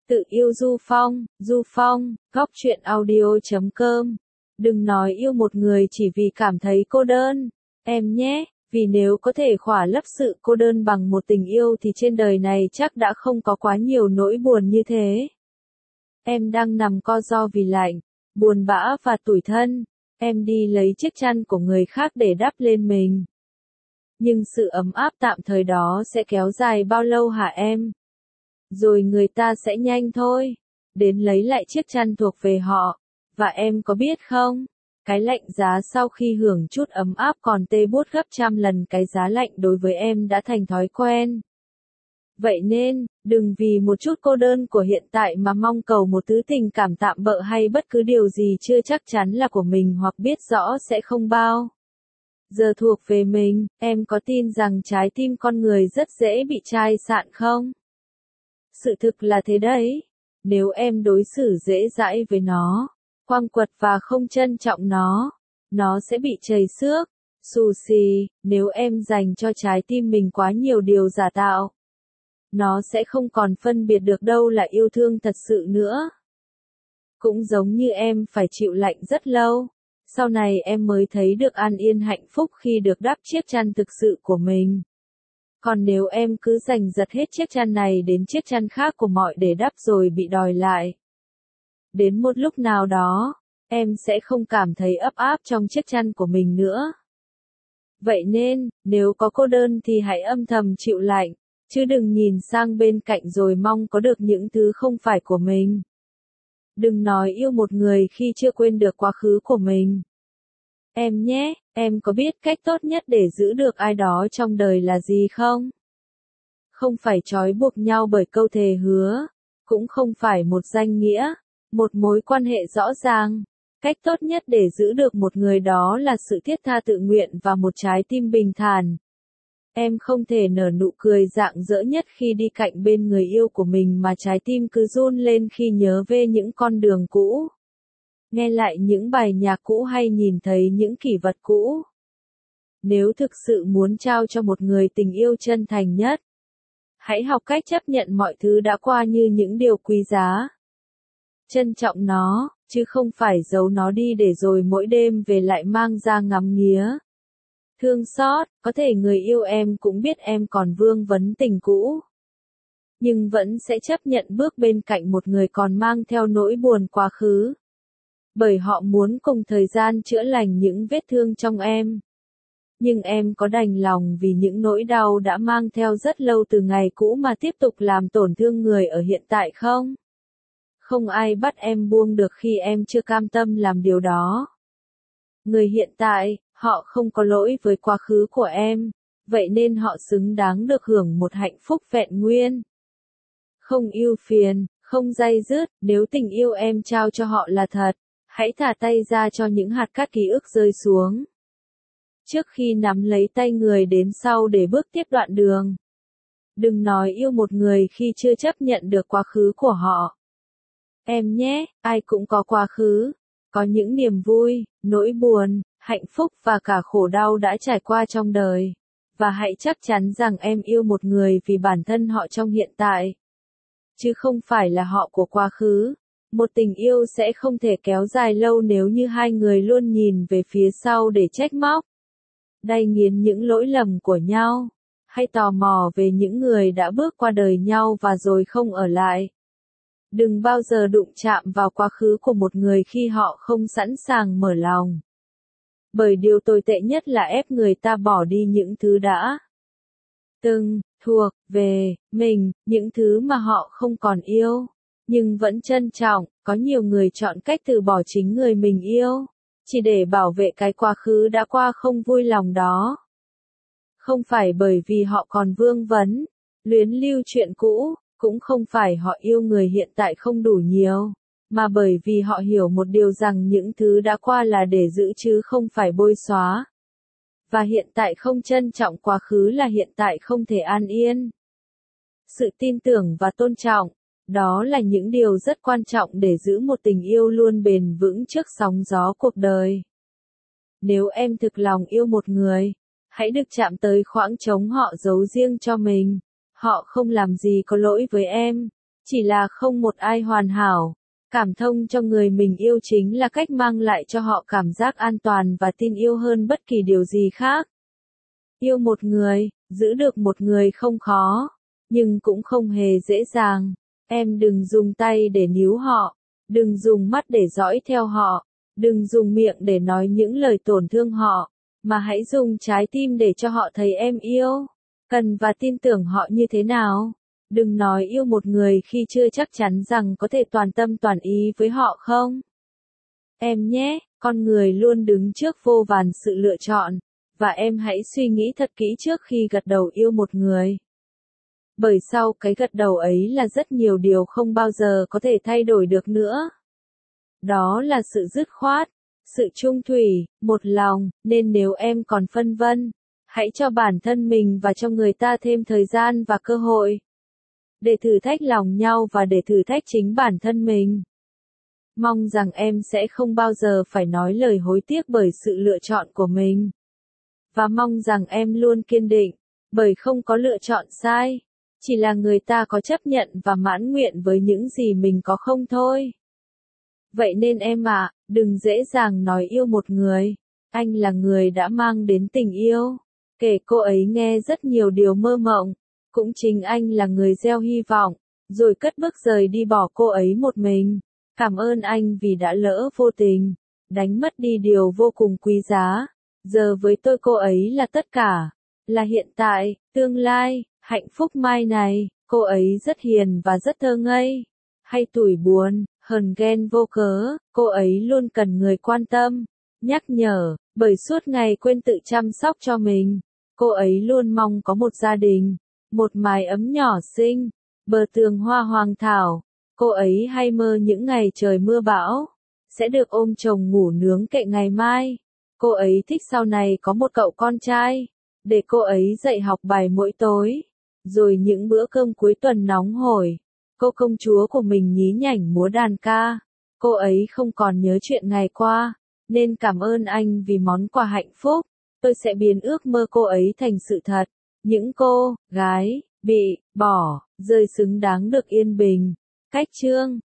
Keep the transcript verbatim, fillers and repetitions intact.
Tự yêu Du Phong, Du Phong, góc truyện audio chấm com. Đừng nói yêu một người chỉ vì cảm thấy cô đơn, em nhé, vì nếu có thể khỏa lấp sự cô đơn bằng một tình yêu thì trên đời này chắc đã không có quá nhiều nỗi buồn như thế. Em đang nằm co ro vì lạnh, buồn bã và tủi thân, em đi lấy chiếc chăn của người khác để đắp lên mình. Nhưng sự ấm áp tạm thời đó sẽ kéo dài bao lâu hả em? Rồi người ta sẽ nhanh thôi, đến lấy lại chiếc chăn thuộc về họ. Và em có biết không, cái lạnh giá sau khi hưởng chút ấm áp còn tê buốt gấp trăm lần cái giá lạnh đối với em đã thành thói quen. Vậy nên, đừng vì một chút cô đơn của hiện tại mà mong cầu một thứ tình cảm tạm bợ hay bất cứ điều gì chưa chắc chắn là của mình hoặc biết rõ sẽ không bao giờ thuộc về mình. Em có tin rằng trái tim con người rất dễ bị chai sạn không? Sự thực là thế đấy. Nếu em đối xử dễ dãi với nó, quăng quật và không trân trọng nó, nó sẽ bị trầy xước, xù xì. Nếu em dành cho trái tim mình quá nhiều điều giả tạo, nó sẽ không còn phân biệt được đâu là yêu thương thật sự nữa. Cũng giống như em phải chịu lạnh rất lâu, sau này em mới thấy được an yên hạnh phúc khi được đắp chiếc chăn thực sự của mình. Còn nếu em cứ giành giật hết chiếc chăn này đến chiếc chăn khác của mọi để đắp rồi bị đòi lại, đến một lúc nào đó, em sẽ không cảm thấy ấp áp trong chiếc chăn của mình nữa. Vậy nên, nếu có cô đơn thì hãy âm thầm chịu lạnh, chứ đừng nhìn sang bên cạnh rồi mong có được những thứ không phải của mình. Đừng nói yêu một người khi chưa quên được quá khứ của mình. Em nhé, em có biết cách tốt nhất để giữ được ai đó trong đời là gì không? Không phải trói buộc nhau bởi câu thề hứa, cũng không phải một danh nghĩa, một mối quan hệ rõ ràng. Cách tốt nhất để giữ được một người đó là sự thiết tha tự nguyện và một trái tim bình thản. Em không thể nở nụ cười rạng rỡ nhất khi đi cạnh bên người yêu của mình mà trái tim cứ run lên khi nhớ về những con đường cũ, nghe lại những bài nhạc cũ hay nhìn thấy những kỷ vật cũ. Nếu thực sự muốn trao cho một người tình yêu chân thành nhất, hãy học cách chấp nhận mọi thứ đã qua như những điều quý giá. Trân trọng nó, chứ không phải giấu nó đi để rồi mỗi đêm về lại mang ra ngắm nghía. Thương xót, có thể người yêu em cũng biết em còn vương vấn tình cũ, nhưng vẫn sẽ chấp nhận bước bên cạnh một người còn mang theo nỗi buồn quá khứ. Bởi họ muốn cùng thời gian chữa lành những vết thương trong em. Nhưng em có đành lòng vì những nỗi đau đã mang theo rất lâu từ ngày cũ mà tiếp tục làm tổn thương người ở hiện tại không? Không ai bắt em buông được khi em chưa cam tâm làm điều đó. Người hiện tại, họ không có lỗi với quá khứ của em, vậy nên họ xứng đáng được hưởng một hạnh phúc vẹn nguyên. Không ưu phiền, không day dứt, nếu tình yêu em trao cho họ là thật, hãy thả tay ra cho những hạt cát ký ức rơi xuống. Trước khi nắm lấy tay người đến sau để bước tiếp đoạn đường. Đừng nói yêu một người khi chưa chấp nhận được quá khứ của họ. Em nhé, ai cũng có quá khứ, có những niềm vui, nỗi buồn, hạnh phúc và cả khổ đau đã trải qua trong đời. Và hãy chắc chắn rằng em yêu một người vì bản thân họ trong hiện tại, chứ không phải là họ của quá khứ. Một tình yêu sẽ không thể kéo dài lâu nếu như hai người luôn nhìn về phía sau để trách móc, đay nghiến những lỗi lầm của nhau, hay tò mò về những người đã bước qua đời nhau và rồi không ở lại. Đừng bao giờ đụng chạm vào quá khứ của một người khi họ không sẵn sàng mở lòng. Bởi điều tồi tệ nhất là ép người ta bỏ đi những thứ đã từng thuộc về mình, những thứ mà họ không còn yêu, nhưng vẫn trân trọng. Có nhiều người chọn cách từ bỏ chính người mình yêu, chỉ để bảo vệ cái quá khứ đã qua không vui lòng đó. Không phải bởi vì họ còn vương vấn, luyến lưu chuyện cũ, cũng không phải họ yêu người hiện tại không đủ nhiều, mà bởi vì họ hiểu một điều rằng những thứ đã qua là để giữ chứ không phải bôi xóa. Và hiện tại không trân trọng quá khứ là hiện tại không thể an yên. Sự tin tưởng và tôn trọng, đó là những điều rất quan trọng để giữ một tình yêu luôn bền vững trước sóng gió cuộc đời. Nếu em thực lòng yêu một người, hãy được chạm tới khoảng trống họ giấu riêng cho mình. Họ không làm gì có lỗi với em, Chỉ là không một ai hoàn hảo. Cảm thông cho người mình yêu chính là cách mang lại cho họ cảm giác an toàn và tin yêu hơn bất kỳ điều gì khác. Yêu một người, giữ được một người không khó, nhưng cũng không hề dễ dàng. Em đừng dùng tay để níu họ, đừng dùng mắt để dõi theo họ, đừng dùng miệng để nói những lời tổn thương họ, mà hãy dùng trái tim để cho họ thấy em yêu, cần và tin tưởng họ như thế nào. Đừng nói yêu một người khi chưa chắc chắn rằng có thể toàn tâm toàn ý với họ không. Em nhé, con người luôn đứng trước vô vàn sự lựa chọn, và em hãy suy nghĩ thật kỹ trước khi gật đầu yêu một người. Bởi sau cái gật đầu ấy là rất nhiều điều không bao giờ có thể thay đổi được nữa. Đó là sự dứt khoát, sự trung thủy, một lòng, nên nếu em còn phân vân, hãy cho bản thân mình và cho người ta thêm thời gian và cơ hội. Để thử thách lòng nhau và để thử thách chính bản thân mình. Mong rằng em sẽ không bao giờ phải nói lời hối tiếc bởi sự lựa chọn của mình. Và mong rằng em luôn kiên định, bởi không có lựa chọn sai. Chỉ là người ta có chấp nhận và mãn nguyện với những gì mình có không thôi. Vậy nên em ạ, đừng dễ dàng nói yêu một người. Anh là người đã mang đến tình yêu. Kể cô ấy nghe rất nhiều điều mơ mộng. Cũng chính anh là người gieo hy vọng, rồi cất bước rời đi bỏ cô ấy một mình. Cảm ơn anh vì đã lỡ vô tình, đánh mất đi điều vô cùng quý giá. Giờ với tôi cô ấy là tất cả, là hiện tại, tương lai, hạnh phúc mai này. Cô ấy rất hiền và rất thơ ngây. Hay tủi buồn, hờn ghen vô cớ, cô ấy luôn cần người quan tâm, nhắc nhở, bởi suốt ngày quên tự chăm sóc cho mình. Cô ấy luôn mong có một gia đình, một mái ấm nhỏ xinh, bờ tường hoa hoàng thảo. Cô ấy hay mơ những ngày trời mưa bão, sẽ được ôm chồng ngủ nướng kệ ngày mai. Cô ấy thích sau này có một cậu con trai, để cô ấy dạy học bài mỗi tối. Rồi những bữa cơm cuối tuần nóng hổi, cô công chúa của mình nhí nhảnh múa đàn ca. Cô ấy không còn nhớ chuyện ngày qua, nên cảm ơn anh vì món quà hạnh phúc. Tôi sẽ biến ước mơ cô ấy thành sự thật. Những cô gái bị bỏ rơi xứng đáng được yên bình. Cách chương